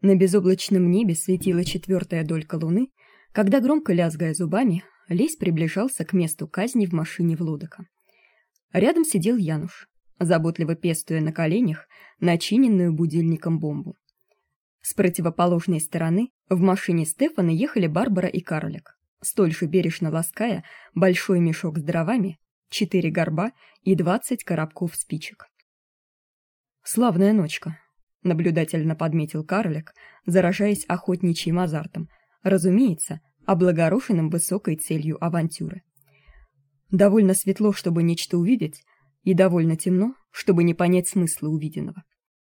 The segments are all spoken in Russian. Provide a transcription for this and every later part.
На безоблачном небе светила четвертая долька луны, когда, громко лязгая зубами, Лесь приближался к месту казни в машине Влодока. Рядом сидел Януш, заботливо пестуя на коленях начиненную будильником бомбу. С противоположной стороны в машине Стефана ехали Барбара и Карлик, столь же бережно лаская большой мешок с дровами, 4 горба и 20 коробков спичек. «Славная ночка», — наблюдательно подметил Карлик, заражаясь охотничьим азартом, разумеется, облагороженным высокой целью авантюры. «Довольно светло, чтобы нечто увидеть, и довольно темно, чтобы не понять смысла увиденного».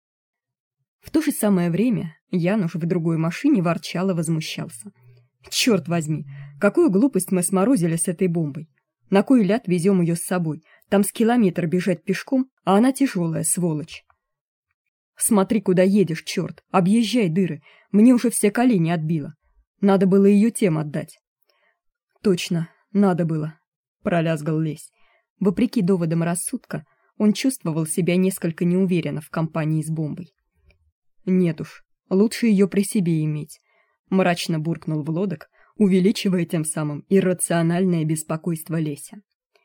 В то же самое время Януш в другой машине ворчал и возмущался. «Черт возьми, какую глупость мы сморозили с этой бомбой! На кой ляд везем ее с собой? Там с километр бежать пешком, а она тяжелая, сволочь!» «Смотри, куда едешь, черт! Объезжай дыры! Мне уже все колени отбило! Надо было ее тем отдать!» «Точно, надо было!» — пролязгал Лесь. Вопреки доводам рассудка, он чувствовал себя несколько неуверенно в компании с бомбой. «Нет уж, лучше ее при себе иметь», — мрачно буркнул Влодок, увеличивая тем самым иррациональное беспокойство Леся.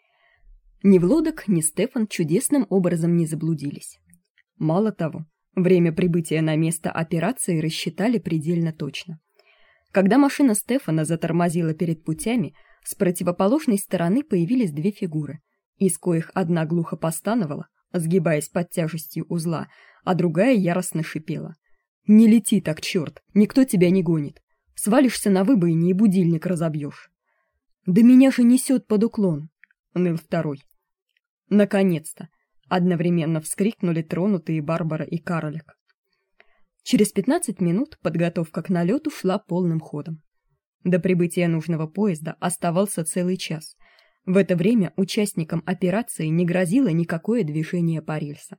Ни Влодок, ни Стефан чудесным образом не заблудились. Мало того, время прибытия на место операции рассчитали предельно точно. Когда машина Стефана затормозила перед путями, с противоположной стороны появились две фигуры, из коих одна глухо постановала, сгибаясь под тяжестью узла, а другая яростно шипела. «Не лети так, черт! Никто тебя не гонит! Свалишься на выбоине и будильник разобьешь!» «Да меня же несет под уклон!» — ныл второй. «Наконец-то!» — одновременно вскрикнули тронутые Барбара и Карлик. Через 15 минут подготовка к налету шла полным ходом. До прибытия нужного поезда оставался целый час. В это время участникам операции не грозило никакое движение по рельсам.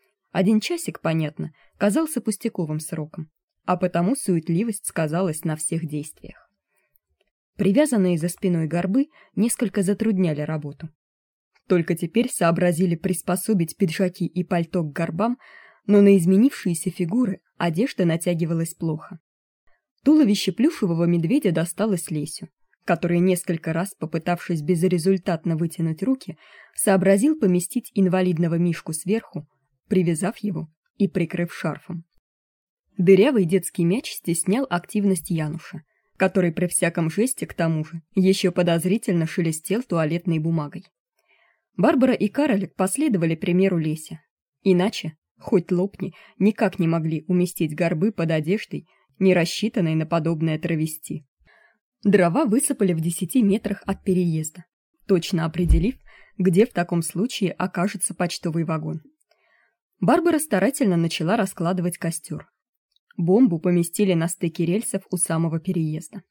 1 часик, понятно, казался пустяковым сроком, а потому суетливость сказалась на всех действиях. Привязанные за спиной горбы несколько затрудняли работу. Только теперь сообразили приспособить пиджаки и пальто к горбам, но на изменившиеся фигуры одежда натягивалась плохо. Туловище плюшевого медведя досталось Лесю, который, несколько раз попытавшись безрезультатно вытянуть руки, сообразил поместить инвалидного мишку сверху, привязав его и прикрыв шарфом. Дырявый детский мяч стеснял активность Януша, который при всяком жесте, к тому же, еще подозрительно шелестел туалетной бумагой. Барбара и Карлик последовали примеру Леся. Иначе, хоть лопни, никак не могли уместить горбы под одеждой, не рассчитанной на подобное травести. Дрова высыпали в 10 метрах от переезда, точно определив, где в таком случае окажется почтовый вагон. Барбара старательно начала раскладывать костер. Бомбу поместили на стыке рельсов у самого переезда.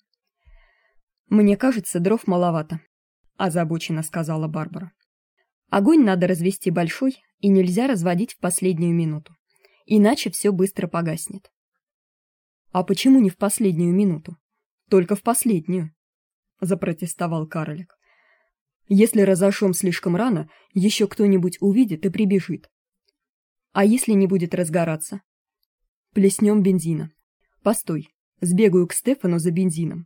«Мне кажется, дров маловато», — озабоченно сказала Барбара. «Огонь надо развести большой, и нельзя разводить в последнюю минуту, иначе все быстро погаснет». «А почему не в последнюю минуту? Только в последнюю», — запротестовал Карлик. «Если разожжем слишком рано, еще кто-нибудь увидит и прибежит. А если не будет разгораться? Плеснем бензина. Постой, сбегаю к Стефану за бензином».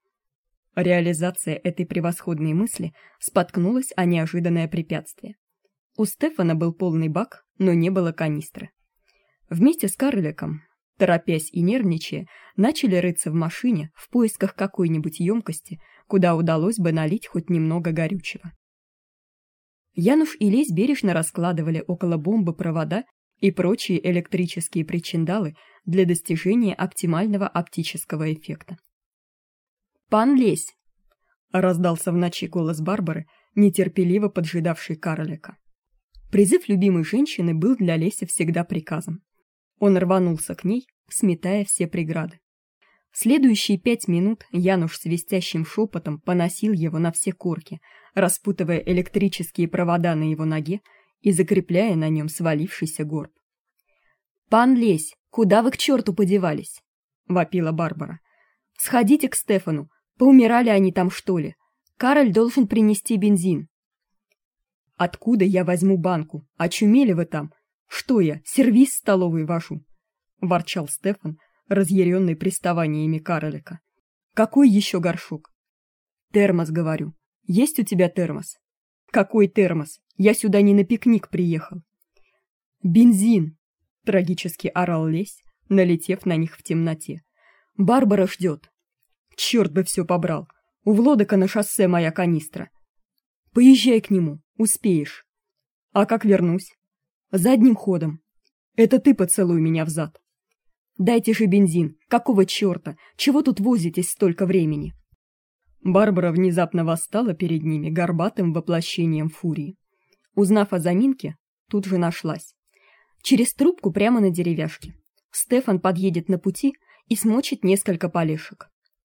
Реализация этой превосходной мысли споткнулась о неожиданное препятствие. У Стефана был полный бак, но не было канистры. Вместе с Карликом, торопясь и нервничая, начали рыться в машине в поисках какой-нибудь емкости, куда удалось бы налить хоть немного горючего. Януш и Лесь бережно раскладывали около бомбы провода и прочие электрические причиндалы для достижения оптимального оптического эффекта. «Пан Лесь!» — раздался в ночи голос Барбары, нетерпеливо поджидавшей Карлика. Призыв любимой женщины был для Леся всегда приказом. Он рванулся к ней, сметая все преграды. Следующие 5 минут Януш свистящим шепотом поносил его на все корки, распутывая электрические провода на его ноге и закрепляя на нем свалившийся горб. «Пан Лесь, куда вы к черту подевались?» — вопила Барбара. «Сходите к Стефану, поумирали они там, что ли? Кароль должен принести бензин». «Откуда я возьму банку? Очумели вы там? Что я, сервиз столовый вожу?» — ворчал Стефан, разъяренный приставаниями карлика. Какой еще горшок? Термос, говорю. Есть у тебя термос? Какой термос? Я сюда не на пикник приехал. Бензин, трагически орал Лесь, налетев на них в темноте. Барбара ждет. Черт бы все побрал. У Влодока на шоссе моя канистра. Поезжай к нему, успеешь. А как вернусь? Задним ходом. Это ты поцелуй меня взад. Дайте же бензин. Какого черта? Чего тут возитесь столько времени? Барбара внезапно восстала перед ними горбатым воплощением фурии. Узнав о заминке, тут же нашлась. Через трубку прямо на деревяшке. Стефан подъедет на пути и смочит несколько полешек.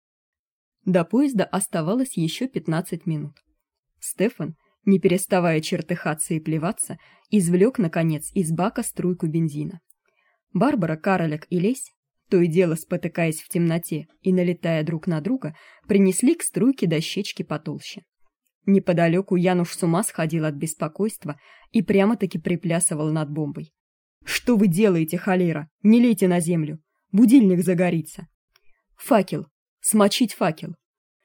До поезда оставалось еще 15 минут. Стефан, не переставая чертыхаться и плеваться, извлек, наконец, из бака струйку бензина. Барбара, Карлик и Лесь, то и дело спотыкаясь в темноте и налетая друг на друга, принесли к струйке дощечки потолще. Неподалеку Януш с ума сходил от беспокойства и прямо-таки приплясывал над бомбой. «Что вы делаете, холера? Не лейте на землю! Будильник загорится!» «Факел! Смочить факел!»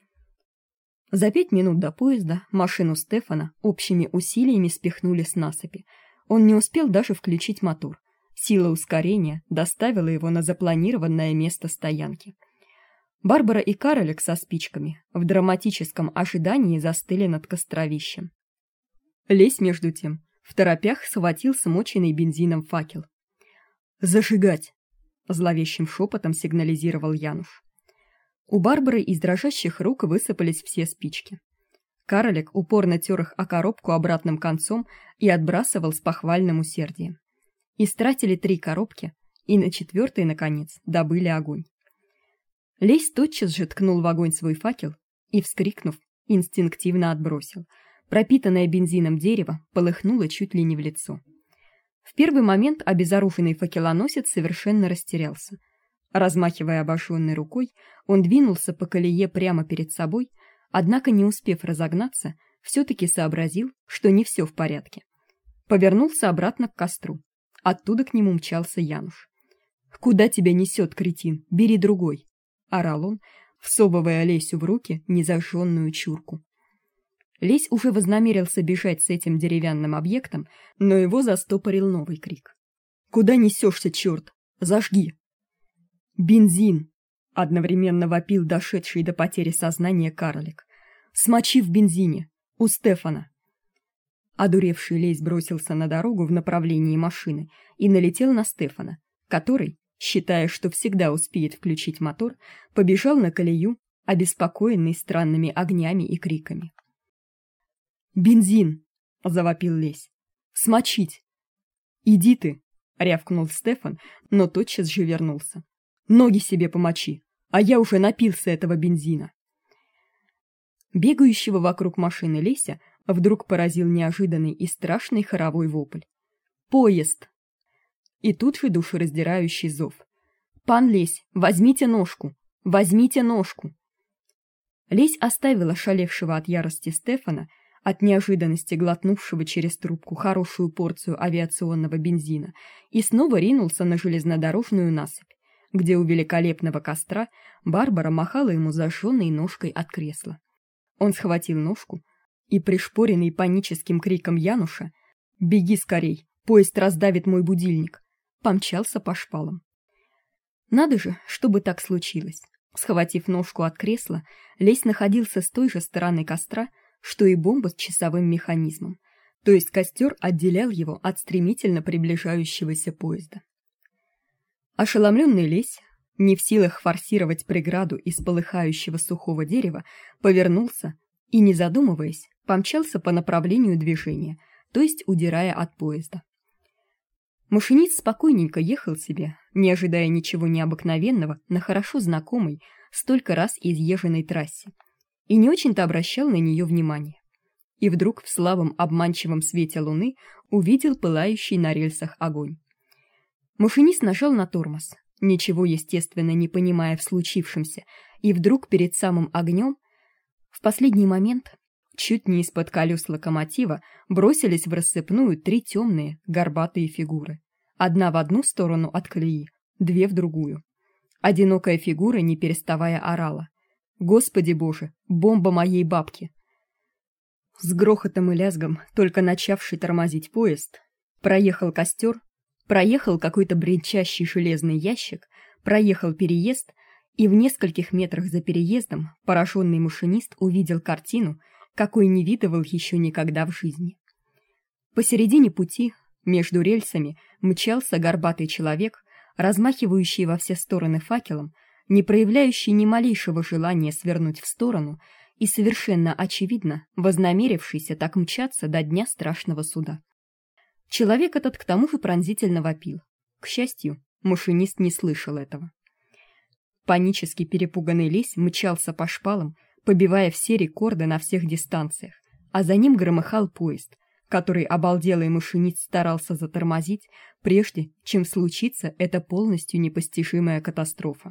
За 5 минут до поезда машину Стефана общими усилиями спихнули с насыпи. Он не успел даже включить мотор. Сила ускорения доставила его на запланированное место стоянки. Барбара и Карлик со спичками в драматическом ожидании застыли над костровищем. Лесь, между тем, второпях схватил смоченный бензином факел. «Зажигать!» — зловещим шепотом сигнализировал Януш. У Барбары из дрожащих рук высыпались все спички. Карлик упорно тер их о коробку обратным концом и отбрасывал с похвальным усердием. Истратили 3 коробки, и на 4-й, наконец, добыли огонь. Лесь тотчас же ткнул в огонь свой факел и, вскрикнув, инстинктивно отбросил. Пропитанное бензином дерево полыхнуло чуть ли не в лицо. В первый момент обезоруженный факелоносец совершенно растерялся. Размахивая обожженной рукой, он двинулся по колее прямо перед собой, однако, не успев разогнаться, все-таки сообразил, что не все в порядке. Повернулся обратно к костру. Оттуда к нему мчался Януш. «Куда тебя несет, кретин? Бери другой!» — орал он, всовывая Лесю в руки незажженную чурку. Лесь уже вознамерился бежать с этим деревянным объектом, но его застопорил новый крик. «Куда несешься, черт? Зажги!» «Бензин!» — одновременно вопил дошедший до потери сознания Карлик. «Смочи в бензине! У Стефана!» Одуревший Лесь бросился на дорогу в направлении машины и налетел на Стефана, который, считая, что всегда успеет включить мотор, побежал на колею, обеспокоенный странными огнями и криками. «Бензин!» — завопил Лесь. «Смочить!» «Иди ты!» — рявкнул Стефан, но тотчас же вернулся. «Ноги себе помочи, а я уже напился этого бензина!» Бегающего вокруг машины Леся вдруг поразил неожиданный и страшный хоровой вопль. «Поезд!» И тут же душераздирающий зов. «Пан Лесь, возьмите ножку! Возьмите ножку!» Лесь оставила шалевшего от ярости Стефана, от неожиданности глотнувшего через трубку хорошую порцию авиационного бензина, и снова ринулся на железнодорожную насыпь, где у великолепного костра Барбара махала ему зажженной ножкой от кресла. Он схватил ножку и, пришпоренный паническим криком Януша «Беги скорей, поезд раздавит мой будильник!» помчался по шпалам. Надо же, чтобы так случилось. Схватив ножку от кресла, Лесь находился с той же стороны костра, что и бомба с часовым механизмом, то есть костер отделял его от стремительно приближающегося поезда. Ошеломленный Лесь, не в силах форсировать преграду из полыхающего сухого дерева, повернулся и, не задумываясь, помчался по направлению движения, то есть удирая от поезда. Машинист спокойненько ехал себе, не ожидая ничего необыкновенного на хорошо знакомой, столько раз изъезженной трассе, и не очень-то обращал на нее внимание. И вдруг в слабом обманчивом свете луны увидел пылающий на рельсах огонь. Машинист нажал на тормоз, ничего, естественно, не понимая в случившемся, и вдруг перед самым огнем, в последний момент, чуть не из-под колес локомотива, бросились в рассыпную 3 темные, горбатые фигуры. Одна в одну сторону от колеи, 2 в другую. Одинокая фигура, не переставая, орала: «Господи Боже, бомба моей бабки!» С грохотом и лязгом только начавший тормозить поезд проехал костер, проехал какой-то бренчащий железный ящик, проехал переезд, и в нескольких метрах за переездом пораженный машинист увидел картину, какой не видывал еще никогда в жизни. Посередине пути, между рельсами, мчался горбатый человек, размахивающий во все стороны факелом, не проявляющий ни малейшего желания свернуть в сторону и совершенно очевидно вознамерившийся так мчаться до дня страшного суда. Человек этот к тому же пронзительно вопил. К счастью, машинист не слышал этого. Панически перепуганный лесь мчался по шпалам, побивая все рекорды на всех дистанциях, а за ним громыхал поезд, который обалделый машинист старался затормозить, прежде чем случится эта полностью непостижимая катастрофа.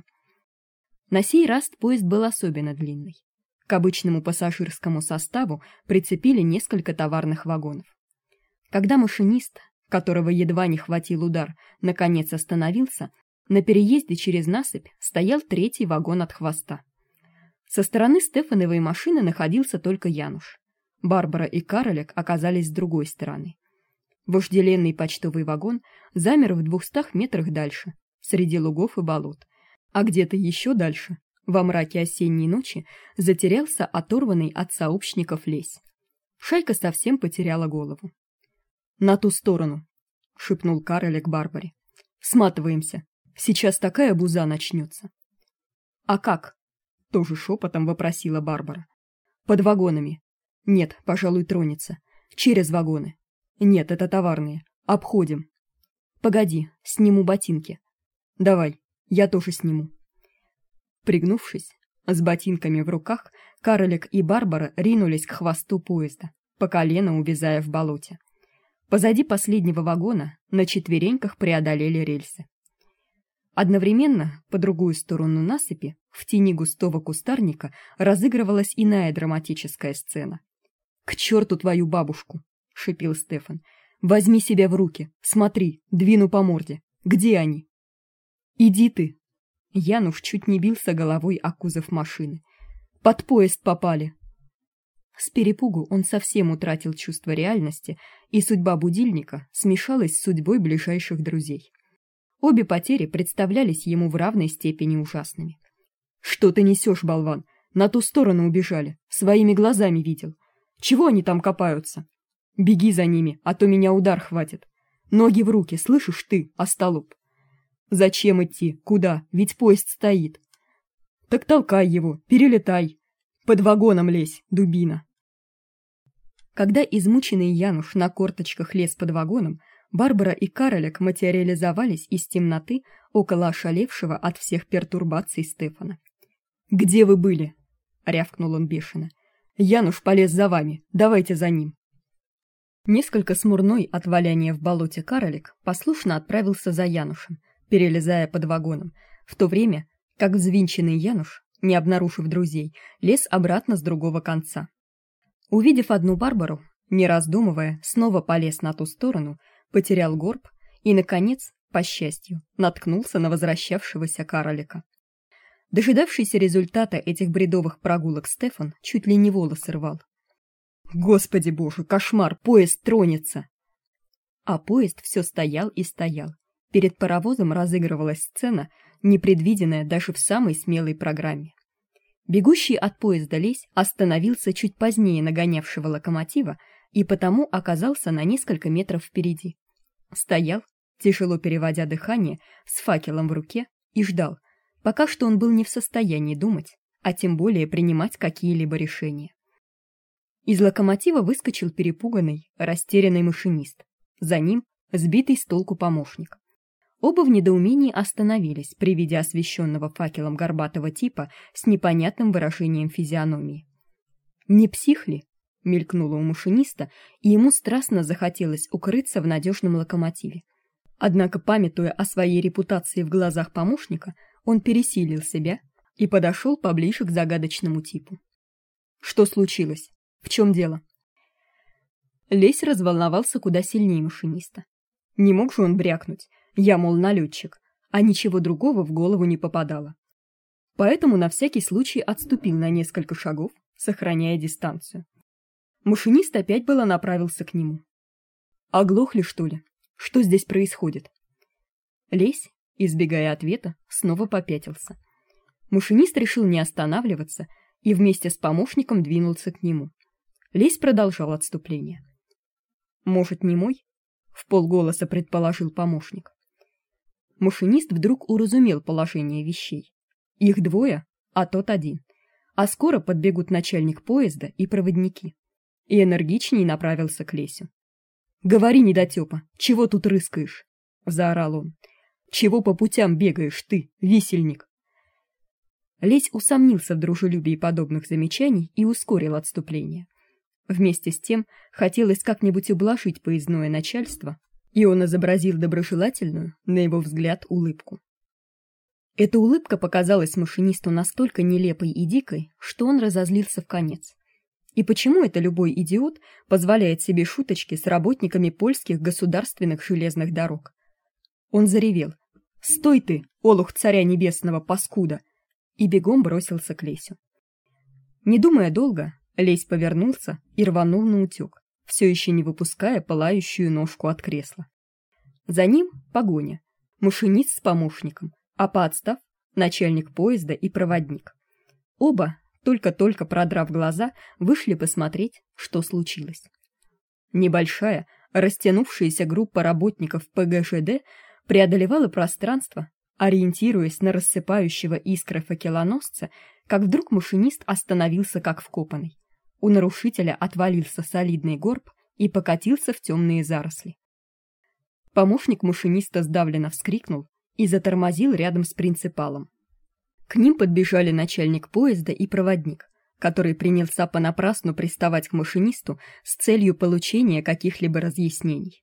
На сей раз поезд был особенно длинный. К обычному пассажирскому составу прицепили несколько товарных вагонов. Когда машинист, которого едва не хватил удар, наконец остановился, на переезде через насыпь стоял третий вагон от хвоста. Со стороны Стефановой машины находился только Януш. Барбара и Каролек оказались с другой стороны. Вожделенный почтовый вагон замер в 200 метрах дальше, среди лугов и болот, а где-то еще дальше, во мраке осенней ночи, затерялся оторванный от сообщников лесь. Шайка совсем потеряла голову. «На ту сторону», — шепнул Каролек Барбаре. «Сматываемся. Сейчас такая буза начнется». «А как?» — тоже шепотом вопросила Барбара. «Под вагонами. Нет, пожалуй, тронется. Через вагоны. Нет, это товарные. Обходим. Погоди, сниму ботинки. Давай, я тоже сниму». Пригнувшись, с ботинками в руках, Каролек и Барбара ринулись к хвосту поезда, по колено увязая в болоте. Позади последнего вагона на четвереньках преодолели рельсы. Одновременно, по другую сторону насыпи, в тени густого кустарника, разыгрывалась иная драматическая сцена. «К черту твою бабушку!» — шипел Стефан. «Возьми себя в руки, смотри, двину по морде. Где они?» «Иди ты!» Януш чуть не бился головой о кузов машины. «Под поезд попали!» С перепугу он совсем утратил чувство реальности, и судьба будильника смешалась с судьбой ближайших друзей. Обе потери представлялись ему в равной степени ужасными. «Что ты несешь, болван? На ту сторону убежали, своими глазами видел. Чего они там копаются? Беги за ними, а то меня удар хватит. Ноги в руки, слышишь ты, остолоп? Зачем идти? Куда? Ведь поезд стоит. Так толкай его, перелетай. Под вагоном лезь, дубина». Когда измученный Януш на корточках лез под вагоном, Барбара и Каролек материализовались из темноты около ошалевшего от всех пертурбаций Стефана. «Где вы были?» — рявкнул он бешено. «Януш полез за вами, давайте за ним». Несколько смурной от валяния в болоте Каролек послушно отправился за Янушем, перелезая под вагоном, в то время как взвинченный Януш, не обнаружив друзей, лез обратно с другого конца. Увидев одну Барбару, не раздумывая, снова полез на ту сторону, потерял горб и, наконец, по счастью, наткнулся на возвращавшегося Каролика. Дожидавшийся результата этих бредовых прогулок Стефан чуть ли не волосы рвал. «Господи боже, кошмар, поезд тронется!» А поезд все стоял и стоял. Перед паровозом разыгрывалась сцена, непредвиденная даже в самой смелой программе. Бегущий от поезда лесь остановился чуть позднее нагонявшего локомотива и потому оказался на несколько метров впереди. Стоял, тяжело переводя дыхание, с факелом в руке и ждал, пока что он был не в состоянии думать, а тем более принимать какие-либо решения. Из локомотива выскочил перепуганный, растерянный машинист. За ним сбитый с толку помощник. Оба в недоумении остановились при виде освещенного факелом горбатого типа с непонятным выражением физиономии. «Не псих ли?» — мелькнуло у машиниста, и ему страстно захотелось укрыться в надежном локомотиве. Однако, памятуя о своей репутации в глазах помощника, он пересилил себя и подошел поближе к загадочному типу. «Что случилось? В чем дело?» Лесь разволновался куда сильнее машиниста. Не мог же он брякнуть: «Я, мол, налетчик», а ничего другого в голову не попадало. Поэтому на всякий случай отступил на несколько шагов, сохраняя дистанцию. Машинист опять было направился к нему. Оглохли, что ли? Что здесь происходит? Лесь, избегая ответа, снова попятился. Машинист решил не останавливаться и вместе с помощником двинулся к нему. Лесь продолжал отступление. Может, не мой? Вполголоса предположил помощник. Машинист вдруг уразумел положение вещей. Их двое, а тот один. А скоро подбегут начальник поезда и проводники. И энергичней направился к Лесю. «Говори, недотёпа, чего тут рыскаешь?» — заорал он. «Чего по путям бегаешь ты, висельник?» Лесь усомнился в дружелюбии подобных замечаний и ускорил отступление. Вместе с тем хотелось как-нибудь ублажить поездное начальство, и он изобразил доброжелательную, на его взгляд, улыбку. Эта улыбка показалась машинисту настолько нелепой и дикой, что он разозлился вконец. И почему это любой идиот позволяет себе шуточки с работниками польских государственных железных дорог? Он заревел: «Стой ты, олух царя небесного, паскуда!» и бегом бросился к Лесю. Не думая долго, Лесь повернулся и рванул наутёк, все еще не выпуская пылающую ножку от кресла. За ним погоня, машинист с помощником, а поотстав начальник поезда и проводник. Оба, только-только продрав глаза, вышли посмотреть, что случилось. Небольшая, растянувшаяся группа работников ПГЖД преодолевала пространство, ориентируясь на рассыпающего искры факелоносца, как вдруг машинист остановился как вкопанный. У нарушителя отвалился солидный горб и покатился в темные заросли. Помощник машиниста сдавленно вскрикнул и затормозил рядом с принципалом. К ним подбежали начальник поезда и проводник, который принялся понапрасну приставать к машинисту с целью получения каких-либо разъяснений.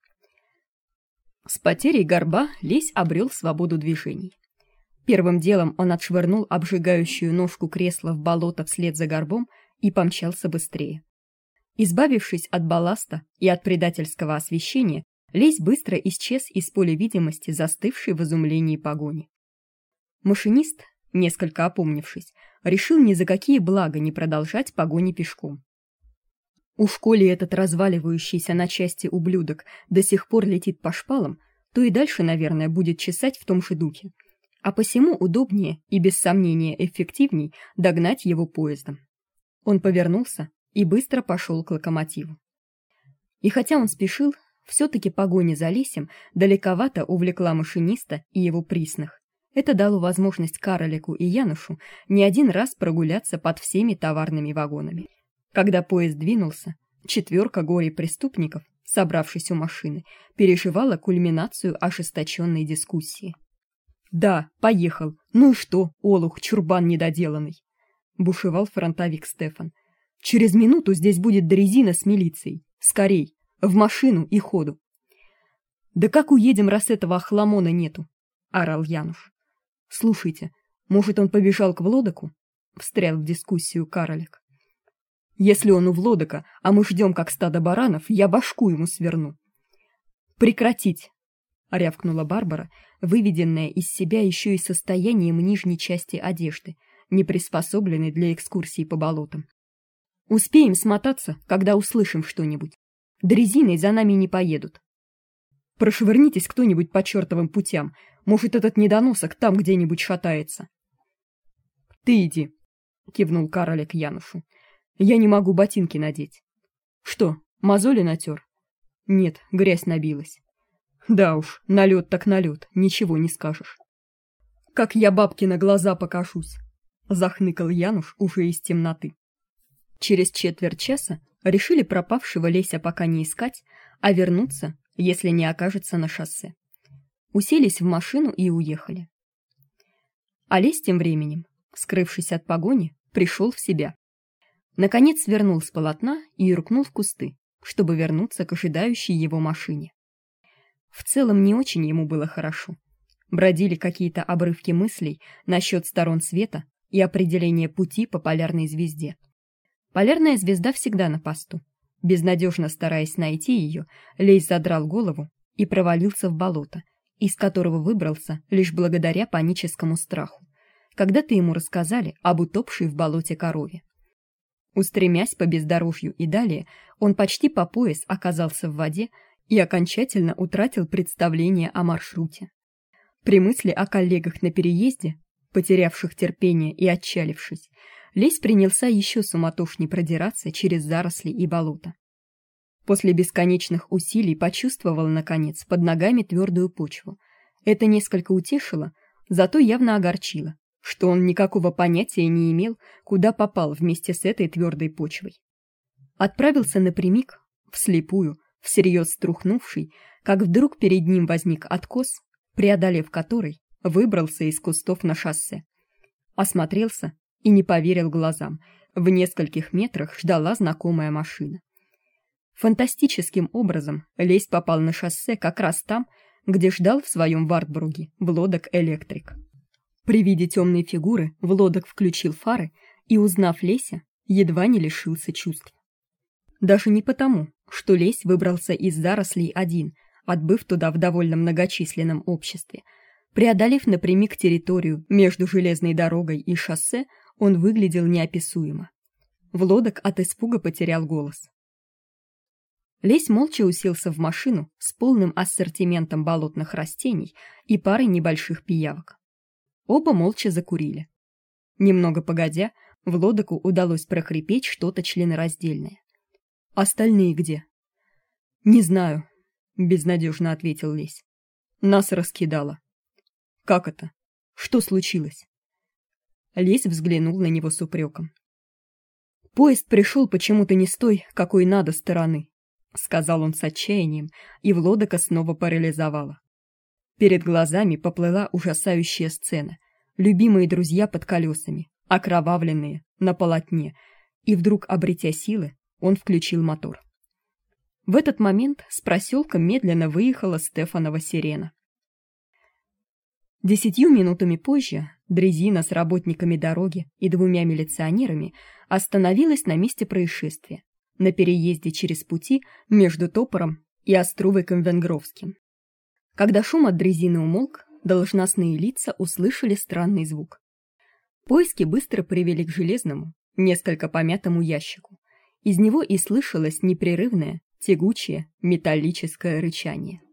С потерей горба Лесь обрел свободу движений. Первым делом он отшвырнул обжигающую ножку кресла в болото вслед за горбом и помчался быстрее. Избавившись от балласта и от предательского освещения, Лесь быстро исчез из поля видимости застывшей в изумлении погони. Машинист, несколько опомнившись, решил ни за какие блага не продолжать погони пешком. Уж коли этот разваливающийся на части ублюдок до сих пор летит по шпалам, то и дальше, наверное, будет чесать в том же духе. А посему удобнее и, без сомнения, эффективней догнать его поездом. Он повернулся и быстро пошел к локомотиву. И хотя он спешил, все-таки погоня за Лесем далековато увлекла машиниста и его присных. Это дало возможность Каролику и Янушу не один раз прогуляться под всеми товарными вагонами. Когда поезд двинулся, четверка горе-преступников, собравшись у машины, переживала кульминацию ожесточенной дискуссии. «Да, поехал. Ну и что, олух, чурбан недоделанный?» — бушевал фронтовик Стефан. «Через минуту здесь будет дрезина с милицией. Скорей, в машину и ходу!» «Да как уедем, раз этого охламона нету?» — орал Януш. «Слушайте, может, он побежал к Влодоку?» — встрял в дискуссию Каролик. «Если он у Влодока, а мы ждем, как стадо баранов, я башку ему сверну». «Прекратить!» — рявкнула Барбара, выведенная из себя еще и состоянием нижней части одежды, не приспособленной для экскурсий по болотам. «Успеем смотаться, когда услышим что-нибудь. Дрезиной за нами не поедут. Прошвырнитесь кто-нибудь по чертовым путям, может, этот недоносок там где-нибудь шатается». «Ты иди», — кивнул Каролик Янушу. «Я не могу ботинки надеть». «Что, мозоли натер?» «Нет, грязь набилась». «Да уж, налет так налет, ничего не скажешь». «Как я бабке на глаза покажусь», — захныкал Януш уже из темноты. Через четверть часа решили пропавшего Леся пока не искать, а вернуться, если не окажется на шоссе. Уселись в машину и уехали. А Лесь тем временем, скрывшись от погони, пришел в себя. Наконец свернул с полотна и юркнул в кусты, чтобы вернуться к ожидающей его машине. В целом не очень ему было хорошо. Бродили какие-то обрывки мыслей насчет сторон света и определения пути по полярной звезде. Полярная звезда всегда на посту. Безнадежно стараясь найти ее, Лесь задрал голову и провалился в болото, из которого выбрался лишь благодаря паническому страху, когда-то ему рассказали об утопшей в болоте корове. Устремясь по бездорожью и далее, он почти по пояс оказался в воде и окончательно утратил представление о маршруте. При мысли о коллегах на переезде, потерявших терпение и отчалившись, Лесь принялся еще суматошней продираться через заросли и болото. После бесконечных усилий почувствовал, наконец, под ногами твердую почву. Это несколько утешило, зато явно огорчило, что он никакого понятия не имел, куда попал вместе с этой твердой почвой. Отправился напрямик, вслепую, всерьез струхнувший, как вдруг перед ним возник откос, преодолев который, выбрался из кустов на шоссе. Осмотрелся и не поверил глазам. В нескольких метрах ждала знакомая машина. Фантастическим образом Лесь попал на шоссе как раз там, где ждал в своем Вартбурге Влодок-электрик. При виде темной фигуры Влодок включил фары и, узнав Леся, едва не лишился чувств. Даже не потому, что Лесь выбрался из зарослей один, отбыв туда в довольно многочисленном обществе. Преодолев напрямик территорию между железной дорогой и шоссе, он выглядел неописуемо. Влодок от испуга потерял голос. Лесь молча уселся в машину с полным ассортиментом болотных растений и парой небольших пиявок. Оба молча закурили. Немного погодя, Влодоку удалось прохрипеть что-то членораздельное. «Остальные где?» «Не знаю», — безнадежно ответил Лесь. «Нас раскидало». «Как это? Что случилось?» Лесь взглянул на него с упреком. «Поезд пришел почему-то не с той, какой надо стороны», — сказал он с отчаянием, и Влодока снова парализовало. Перед глазами поплыла ужасающая сцена. Любимые друзья под колесами, окровавленные, на полотне, и вдруг, обретя силы, он включил мотор. В этот момент с проселка медленно выехала Стефанова сирена. 10 минутами позже дрезина с работниками дороги и 2 милиционерами остановилась на месте происшествия, на переезде через пути между Топором и Острувиком-Венгровским. Когда шум от дрезины умолк, должностные лица услышали странный звук. Поиски быстро привели к железному, несколько помятому ящику. Из него и слышалось непрерывное, тягучее, металлическое рычание.